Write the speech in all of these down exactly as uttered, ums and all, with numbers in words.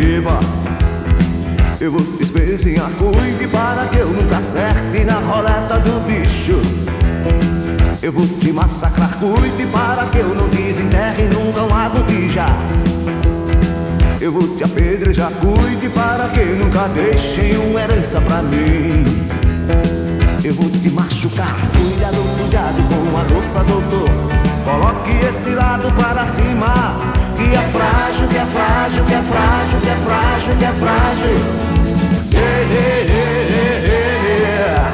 viva. Eu vou te espezinhar, cuide para que eu nunca acerte na roleta do bicho. Eu vou te massacrar, cuide para que eu não desenterre nunca uma botija. Eu vou te apedrejar, cuide para que nunca deixem uma herança pra mim. Eu vou te machucar, cuidado, cuidado com a louça, doutor. Coloque esse lado para cima, que é frágil, que é frágil, que é frágil, que é frágil, que é frágil. Yeah, yeah, yeah, yeah.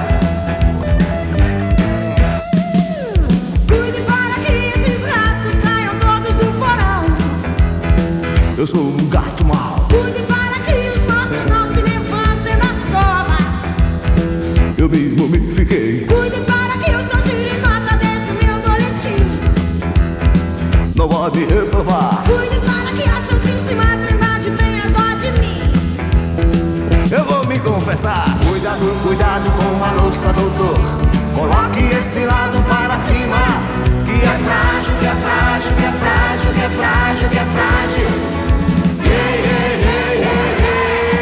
Cuide para que esses ratos saiam todos do porão. Eu sou um gato mau. Cuide para que os mortos não se levantem das covas. Eu me mumifiquei. Cuide para que o seu gire nota desde o meu boletim. Não pode reprovar. Cuide para que a Santíssima Trindade tenha dó de mim. Eu vou me confessar. Cuidado, cuidado com a louça, doutor. Coloque esse lado para cima, que é frágil, que é frágil, que é frágil, que é frágil, que é frágil. Yeah, yeah, yeah, yeah, yeah.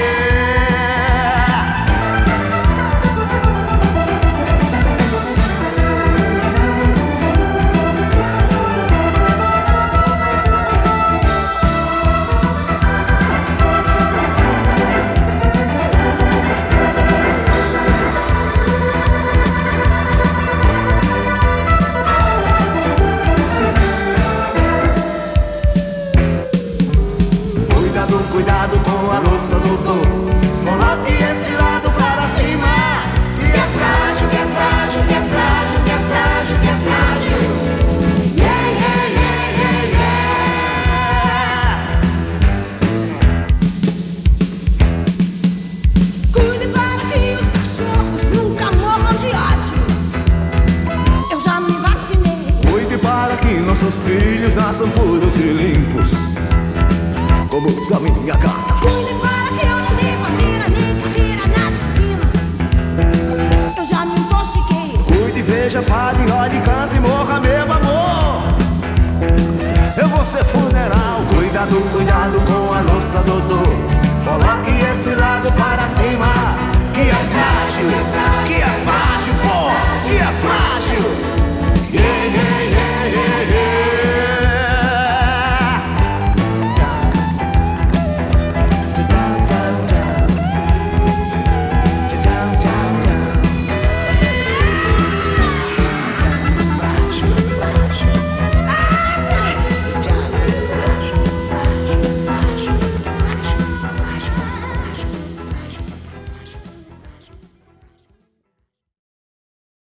Cuidado com a louça, doutor. Coloque esse lado para cima, que é frágil, que é frágil, que é frágil, que é frágil, que é frágil. Yeah, yeah, yeah, yeah, yeah. Cuide para que os cachorros nunca morram de ódio. Eu já me vacinei. Cuide para que nossos filhos nasçam puros e limpos, como a minha gata. Cuide para que eu não dê bandeira nem carreira nas esquinas. Eu já me intoxiquei. Cuide, veja, fale, olhe, cante e morra, meu amor. Eu vou ser funeral. Cuidado, cuidado com a louça, doutor. Coloque esse lado para cima, que é frágil, que é frágil, pô, que é frágil. Yeah, yeah.